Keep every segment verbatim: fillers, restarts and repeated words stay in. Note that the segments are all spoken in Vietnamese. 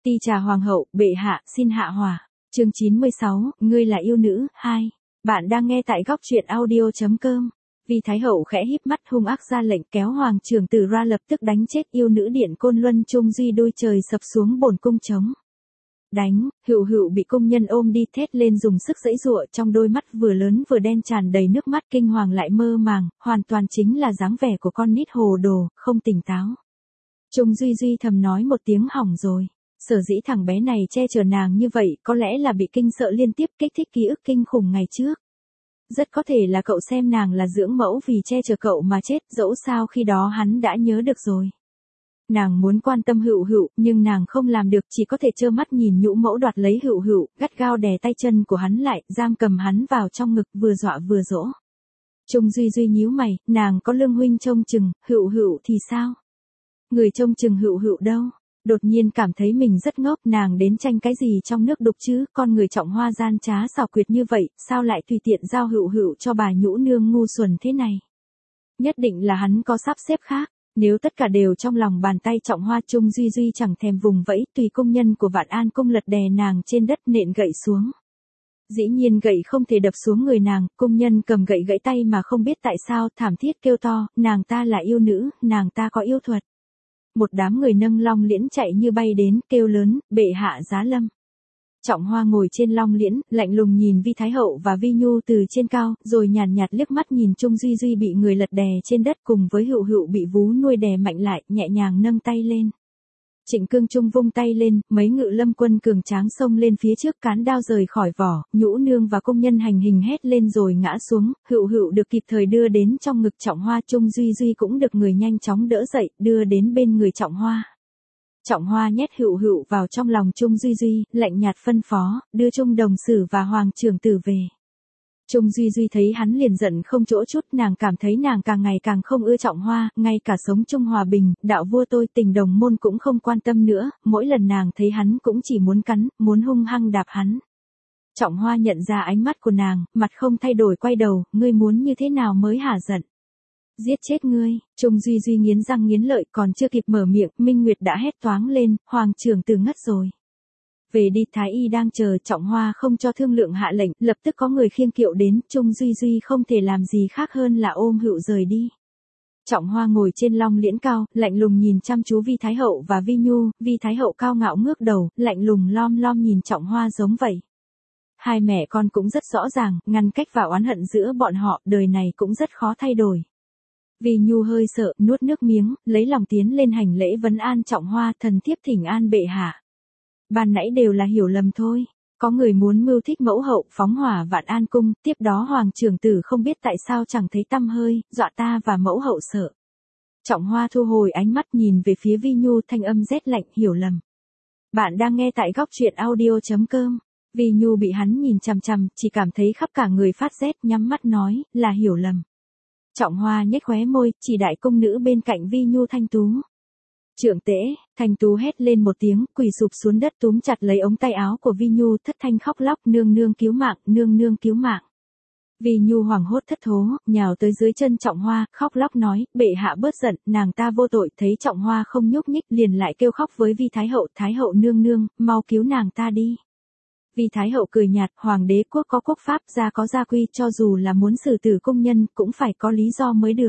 Ti trà hoàng hậu, bệ hạ, xin hạ hỏa. Chương chín mươi sáu, ngươi là yêu nữ, hai. Bạn đang nghe tại góc truyện audio chấm com. Vi thái hậu khẽ híp mắt hung ác ra lệnh kéo hoàng trưởng tử ra lập tức đánh chết yêu nữ điện Côn Luân Trung Duy đôi trời sập xuống bổn cung trống. Đánh, Hựu Hựu bị công nhân ôm đi thét lên dùng sức giãy giụa, trong đôi mắt vừa lớn vừa đen tràn đầy nước mắt, kinh hoàng lại mơ màng, hoàn toàn chính là dáng vẻ của con nít hồ đồ, không tỉnh táo. Trung Duy Duy thầm nói một tiếng hỏng rồi. Sở dĩ thằng bé này che chở nàng như vậy có lẽ là bị kinh sợ liên tiếp kích thích ký ức kinh khủng ngày trước. Rất có thể là cậu xem nàng là dưỡng mẫu vì che chở cậu mà chết, dẫu sao khi đó hắn đã nhớ được rồi. Nàng muốn quan tâm Hựu Hựu, nhưng nàng không làm được, chỉ có thể trơ mắt nhìn nhũ mẫu đoạt lấy Hựu Hựu, gắt gao đè tay chân của hắn lại, giam cầm hắn vào trong ngực, vừa dọa vừa dỗ. Trung Duy Duy nhíu mày, nàng có Lương huynh trông chừng, Hựu Hựu thì sao? Người trông chừng Hựu Hựu đâu? Đột nhiên cảm thấy mình rất ngốc, nàng đến tranh cái gì trong nước đục chứ, con người Trọng Hoa gian trá xảo quyệt như vậy, sao lại tùy tiện giao Hựu Hựu cho bà nhũ nương ngu xuẩn thế này? Nhất định là hắn có sắp xếp khác, nếu tất cả đều trong lòng bàn tay Trọng Hoa. Trung Duy Duy chẳng thèm vùng vẫy, tùy công nhân của Vạn An cung lật đè nàng trên đất nện gậy xuống. Dĩ nhiên gậy không thể đập xuống người nàng, công nhân cầm gậy gãy tay mà không biết tại sao, thảm thiết kêu to, nàng ta là yêu nữ, nàng ta có yêu thuật. Một đám người nâng long liễn chạy như bay đến, kêu lớn, bệ hạ giá lâm. Trọng Hoa ngồi trên long liễn, lạnh lùng nhìn Vi Thái Hậu và Vi Nhu từ trên cao, rồi nhàn nhạt liếc mắt nhìn Trung Duy Duy bị người lật đè trên đất cùng với Hựu Hựu bị vú nuôi đè mạnh lại, nhẹ nhàng nâng tay lên. Trịnh Cương Trung vung tay lên, mấy ngự lâm quân cường tráng xông lên phía trước, cán đao rời khỏi vỏ, nhũ nương và công nhân hành hình hét lên rồi ngã xuống, Hựu Hựu được kịp thời đưa đến trong ngực Trọng Hoa, Trung Duy Duy cũng được người nhanh chóng đỡ dậy, đưa đến bên người Trọng Hoa. Trọng Hoa nhét Hựu Hựu vào trong lòng Trung Duy Duy, lạnh nhạt phân phó, đưa Trung đồng sử và hoàng trưởng tử về. Trung Duy Duy thấy hắn liền giận không chỗ chút, nàng cảm thấy nàng càng ngày càng không ưa Trọng Hoa, ngay cả sống chung hòa bình, đạo vua tôi tình đồng môn cũng không quan tâm nữa, mỗi lần nàng thấy hắn cũng chỉ muốn cắn, muốn hung hăng đạp hắn. Trọng Hoa nhận ra ánh mắt của nàng, mặt không thay đổi quay đầu, ngươi muốn như thế nào mới hả giận? Giết chết ngươi. Trung Duy Duy nghiến răng nghiến lợi, còn chưa kịp mở miệng, Minh Nguyệt đã hét toáng lên, hoàng trưởng tử ngất rồi. Về đi, thái y đang chờ. Trọng Hoa không cho thương lượng hạ lệnh, lập tức có người khiêng kiệu đến, Trung Duy Duy không thể làm gì khác hơn là ôm Hựu rời đi. Trọng Hoa ngồi trên long liễn cao, lạnh lùng nhìn chăm chú Vi Thái Hậu và Vi Nhu, Vi Thái Hậu cao ngạo ngước đầu, lạnh lùng lom lom nhìn Trọng Hoa giống vậy. Hai mẹ con cũng rất rõ ràng, ngăn cách và oán hận giữa bọn họ, đời này cũng rất khó thay đổi. Vi Nhu hơi sợ, nuốt nước miếng, lấy lòng tiến lên hành lễ vấn an Trọng Hoa, thần thiếp thỉnh an bệ hạ. Ban nãy đều là hiểu lầm thôi, có người muốn mưu thích mẫu hậu, phóng hỏa Vạn An cung, tiếp đó hoàng trưởng tử không biết tại sao chẳng thấy tăm hơi, dọa ta và mẫu hậu sợ. Trọng Hoa thu hồi ánh mắt nhìn về phía Vi Nhu, thanh âm rét lạnh, hiểu lầm. Bạn đang nghe tại góc truyện audio chấm com. Vi Nhu bị hắn nhìn chằm chằm, chỉ cảm thấy khắp cả người phát rét, nhắm mắt nói, là hiểu lầm. Trọng Hoa nhếch khóe môi, chỉ đại cung nữ bên cạnh Vi Nhu Thanh Tú. Trưởng tễ. Thanh Tú hét lên một tiếng, quỳ sụp xuống đất túm chặt lấy ống tay áo của Vi Nhu, thất thanh khóc lóc, nương nương cứu mạng, nương nương cứu mạng. Vi Nhu hoảng hốt thất thố, nhào tới dưới chân Trọng Hoa, khóc lóc nói, bệ hạ bớt giận, nàng ta vô tội. Thấy Trọng Hoa không nhúc nhích, liền lại kêu khóc với Vi Thái Hậu, Thái Hậu nương nương, mau cứu nàng ta đi. Vi Thái Hậu cười nhạt, hoàng đế quốc có quốc pháp, gia có gia quy, cho dù là muốn xử tử công nhân, cũng phải có lý do mới được.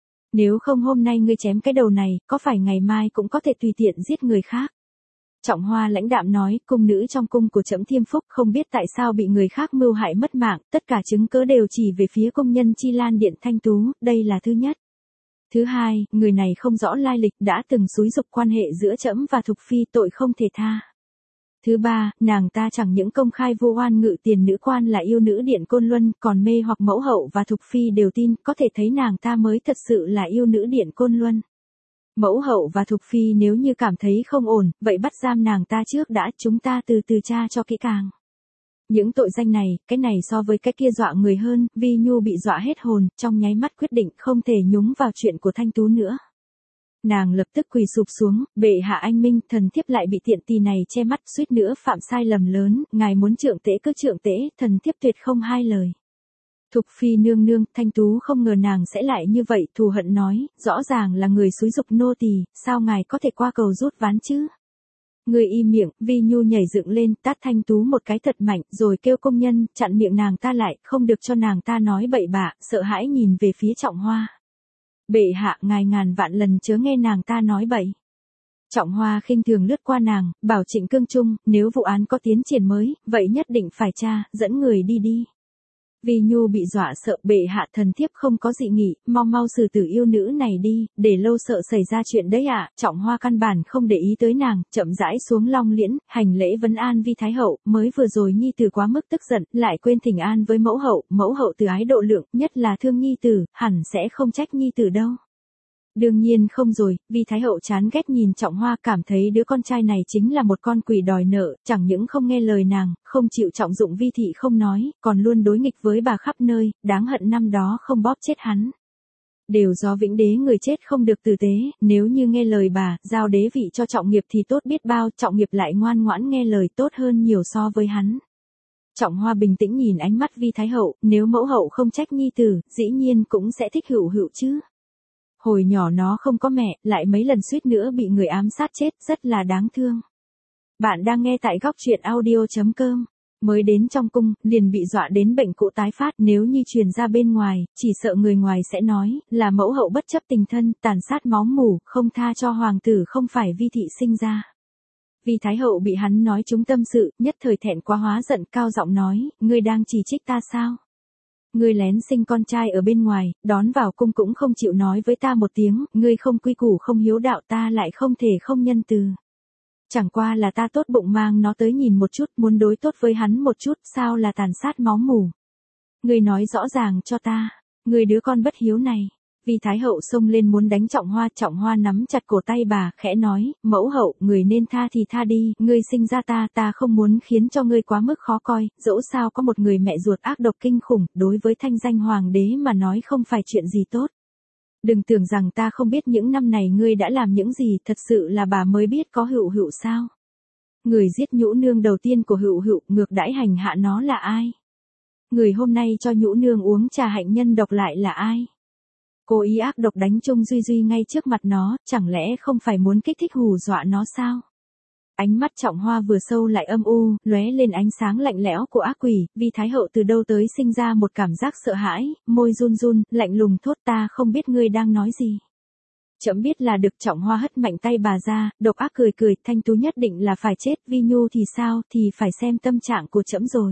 Nếu không hôm nay ngươi chém cái đầu này, có phải ngày mai cũng có thể tùy tiện giết người khác. Trọng Hoa lãnh đạm nói, cung nữ trong cung của trẫm Thiêm Phúc không biết tại sao bị người khác mưu hại mất mạng, tất cả chứng cớ đều chỉ về phía công nhân Chi Lan Điện Thanh Tú, đây là thứ nhất. Thứ hai, người này không rõ lai lịch, đã từng xúi giục quan hệ giữa trẫm và Thục Phi, tội không thể tha. Thứ ba, nàng ta chẳng những công khai vu oan ngự tiền nữ quan là yêu nữ điện Côn Luân, còn mê hoặc mẫu hậu và Thục Phi đều tin, có thể thấy nàng ta mới thật sự là yêu nữ điện Côn Luân. Mẫu hậu và Thục Phi nếu như cảm thấy không ổn, vậy bắt giam nàng ta trước đã, chúng ta từ từ tra cho kỹ càng. Những tội danh này, cái này so với cái kia dọa người hơn, Vi Nhu bị dọa hết hồn, trong nháy mắt quyết định không thể nhúng vào chuyện của Thanh Tú nữa. Nàng lập tức quỳ sụp xuống, bệ hạ anh minh, thần thiếp lại bị tiện tỳ này che mắt, suýt nữa phạm sai lầm lớn, ngài muốn trượng tễ cứ trượng tễ, thần thiếp tuyệt không hai lời. Thục Phi nương nương, Thanh Tú không ngờ nàng sẽ lại như vậy, thù hận nói, rõ ràng là người xúi giục nô tỳ, sao ngài có thể qua cầu rút ván chứ? Ngươi im miệng, Vi Nhu nhảy dựng lên, tát Thanh Tú một cái thật mạnh, rồi kêu công nhân, chặn miệng nàng ta lại, không được cho nàng ta nói bậy bạ, sợ hãi nhìn về phía Trọng Hoa. Bệ hạ, ngài ngàn vạn lần chớ nghe nàng ta nói bậy. Trọng Hoa khinh thường lướt qua nàng, bảo Trịnh Cương Trung, nếu vụ án có tiến triển mới, vậy nhất định phải tra, dẫn người đi đi. Vi Nhu bị dọa sợ, bệ hạ thần thiếp không có dị nghị, mau mau xử tử yêu nữ này đi, để lâu sợ xảy ra chuyện đấy ạ. Trọng Hoa căn bản không để ý tới nàng, chậm rãi xuống long liễn, hành lễ vấn an Vi Thái Hậu, mới vừa rồi nhi tử quá mức tức giận, lại quên thỉnh an với mẫu hậu, mẫu hậu từ ái độ lượng, nhất là thương nhi tử, hẳn sẽ không trách nhi tử đâu. Đương nhiên không rồi, Vi Thái Hậu chán ghét nhìn Trọng Hoa, cảm thấy đứa con trai này chính là một con quỷ đòi nợ, chẳng những không nghe lời nàng, không chịu trọng dụng Vi thị không nói, còn luôn đối nghịch với bà khắp nơi, đáng hận năm đó không bóp chết hắn. Đều do Vĩnh Đế người chết không được tử tế, nếu như nghe lời bà, giao đế vị cho Trọng Nghiệp thì tốt biết bao, Trọng Nghiệp lại ngoan ngoãn nghe lời tốt hơn nhiều so với hắn. Trọng Hoa bình tĩnh nhìn ánh mắt Vi Thái Hậu, nếu mẫu hậu không trách nhi tử, dĩ nhiên cũng sẽ thích Hữu Hữu chứ. Hồi nhỏ nó không có mẹ, lại mấy lần suýt nữa bị người ám sát chết, rất là đáng thương. Bạn đang nghe tại góc truyện audio chấm com. Mới đến trong cung, liền bị dọa đến bệnh cũ tái phát, nếu như truyền ra bên ngoài, chỉ sợ người ngoài sẽ nói, là mẫu hậu bất chấp tình thân, tàn sát máu mủ, không tha cho hoàng tử không phải Vi thị sinh ra. Vi Thái Hậu bị hắn nói trúng tâm sự, nhất thời thẹn quá hóa giận, cao giọng nói, ngươi đang chỉ trích ta sao? Ngươi lén sinh con trai ở bên ngoài, đón vào cung cũng không chịu nói với ta một tiếng, ngươi không quy củ không hiếu đạo, ta lại không thể không nhân từ. Chẳng qua là ta tốt bụng mang nó tới nhìn một chút, muốn đối tốt với hắn một chút, sao là tàn sát máu mủ. Ngươi nói rõ ràng cho ta, ngươi đứa con bất hiếu này. Vi Thái Hậu xông lên muốn đánh Trọng Hoa, Trọng Hoa nắm chặt cổ tay bà, khẽ nói, mẫu hậu, người nên tha thì tha đi, ngươi sinh ra ta, ta không muốn khiến cho ngươi quá mức khó coi, dẫu sao có một người mẹ ruột ác độc kinh khủng, đối với thanh danh hoàng đế mà nói không phải chuyện gì tốt. Đừng tưởng rằng ta không biết những năm này ngươi đã làm những gì, thật sự là bà mới biết có Hữu Hữu sao. Người giết nhũ nương đầu tiên của Hữu Hữu, ngược đãi hành hạ nó là ai? Người hôm nay cho nhũ nương uống trà hạnh nhân độc lại là ai? Cố ý ác độc đánh Trung Duy Duy ngay trước mặt nó, chẳng lẽ không phải muốn kích thích hù dọa nó sao? Ánh mắt Trọng Hoa vừa sâu lại âm u, lóe lên ánh sáng lạnh lẽo của ác quỷ, Vi Thái Hậu từ đâu tới sinh ra một cảm giác sợ hãi, môi run run, lạnh lùng thốt, ta không biết ngươi đang nói gì. Trẫm biết là được. Trọng Hoa hất mạnh tay bà ra, độc ác cười cười, Thanh Tú nhất định là phải chết, Vi Nhu thì sao, thì phải xem tâm trạng của trẫm rồi.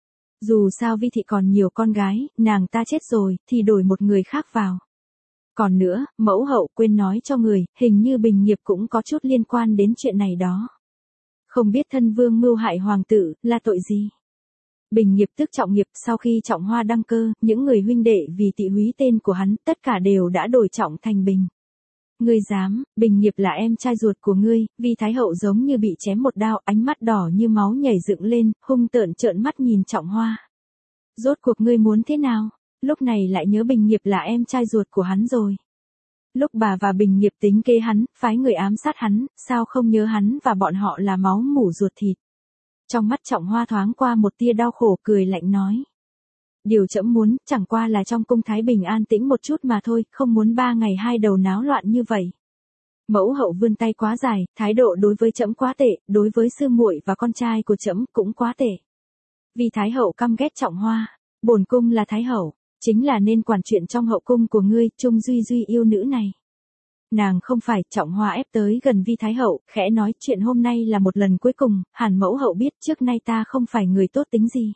Dù sao Vi thị còn nhiều con gái, nàng ta chết rồi, thì đổi một người khác vào. Còn nữa, mẫu hậu quên nói cho người, hình như Bình Nghiệp cũng có chút liên quan đến chuyện này đó. Không biết thân vương mưu hại hoàng tử, là tội gì? Bình Nghiệp tức Trọng Nghiệp, sau khi Trọng Hoa đăng cơ, những người huynh đệ vì tị húy tên của hắn, tất cả đều đã đổi Trọng thành Bình. Ngươi dám, Bình Nghiệp là em trai ruột của ngươi, Vi Thái Hậu giống như bị chém một đao, ánh mắt đỏ như máu nhảy dựng lên, hung tợn trợn mắt nhìn Trọng Hoa. Rốt cuộc ngươi muốn thế nào? Lúc này lại nhớ Bình Nghiệp là em trai ruột của hắn rồi. Lúc bà và Bình Nghiệp tính kế hắn, phái người ám sát hắn, sao không nhớ hắn và bọn họ là máu mủ ruột thịt. Trong mắt Trọng Hoa thoáng qua một tia đau khổ, cười lạnh nói. Điều trẫm muốn, chẳng qua là trong cung thái bình an tĩnh một chút mà thôi, không muốn ba ngày hai đầu náo loạn như vậy. Mẫu hậu vươn tay quá dài, thái độ đối với trẫm quá tệ, đối với sư muội và con trai của trẫm cũng quá tệ. Vì Thái Hậu căm ghét Trọng Hoa, bổn cung là Thái Hậu, chính là nên quản chuyện trong hậu cung của ngươi, Trung Duy Duy yêu nữ này. Nàng không phải. Trọng Hoa ép tới gần Vi Thái Hậu, khẽ nói, chuyện hôm nay là một lần cuối cùng, hẳn mẫu hậu biết trước nay ta không phải người tốt tính gì.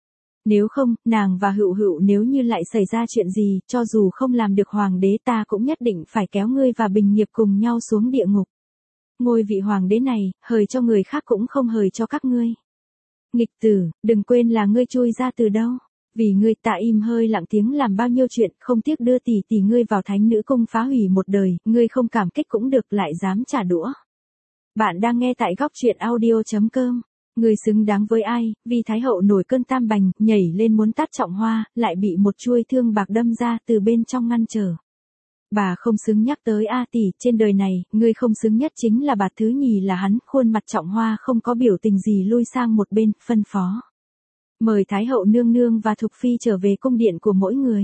Nếu không, nàng và Hữu Hữu nếu như lại xảy ra chuyện gì, cho dù không làm được hoàng đế ta cũng nhất định phải kéo ngươi và Bình Nghiệp cùng nhau xuống địa ngục. Ngôi vị hoàng đế này, hời cho người khác cũng không hời cho các ngươi. Nghịch tử, đừng quên là ngươi chui ra từ đâu. Vì ngươi ta im hơi lặng tiếng làm bao nhiêu chuyện, không tiếc đưa tỷ tỷ ngươi vào thánh nữ cung phá hủy một đời, ngươi không cảm kích cũng được, lại dám trả đũa. Bạn đang nghe tại góc truyện audio chấm com. Ngươi xứng đáng với ai? Vì Thái Hậu nổi cơn tam bành, nhảy lên muốn tát Trọng Hoa, lại bị một chuôi thương bạc đâm ra từ bên trong ngăn trở. Bà không xứng nhắc tới a tỷ, trên đời này, ngươi không xứng nhất chính là bà, thứ nhì là hắn. Khuôn mặt Trọng Hoa không có biểu tình gì, lui sang một bên, phân phó. Mời Thái Hậu nương nương và Thục Phi trở về cung điện của mỗi người.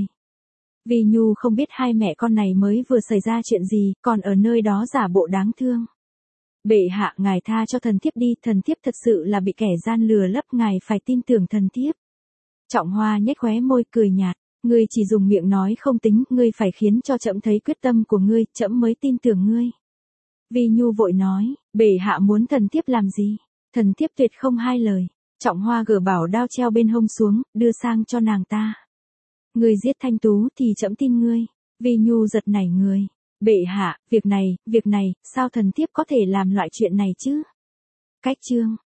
Vì Nhu không biết hai mẹ con này mới vừa xảy ra chuyện gì, còn ở nơi đó giả bộ đáng thương. Bệ hạ, ngài tha cho thần thiếp đi, thần thiếp thật sự là bị kẻ gian lừa lấp, ngài phải tin tưởng thần thiếp. Trọng Hoa nhếch khóe môi cười nhạt, ngươi chỉ dùng miệng nói không tính, ngươi phải khiến cho trẫm thấy quyết tâm của ngươi, trẫm mới tin tưởng ngươi. Vi Nhu vội nói, bệ hạ muốn thần thiếp làm gì? Thần thiếp tuyệt không hai lời. Trọng Hoa gỡ bảo đao treo bên hông xuống, đưa sang cho nàng ta. Ngươi giết Thanh Tú thì trẫm tin ngươi. Vi Nhu giật nảy người. Bệ hạ, việc này, việc này, sao thần thiếp có thể làm loại chuyện này chứ? Cách chương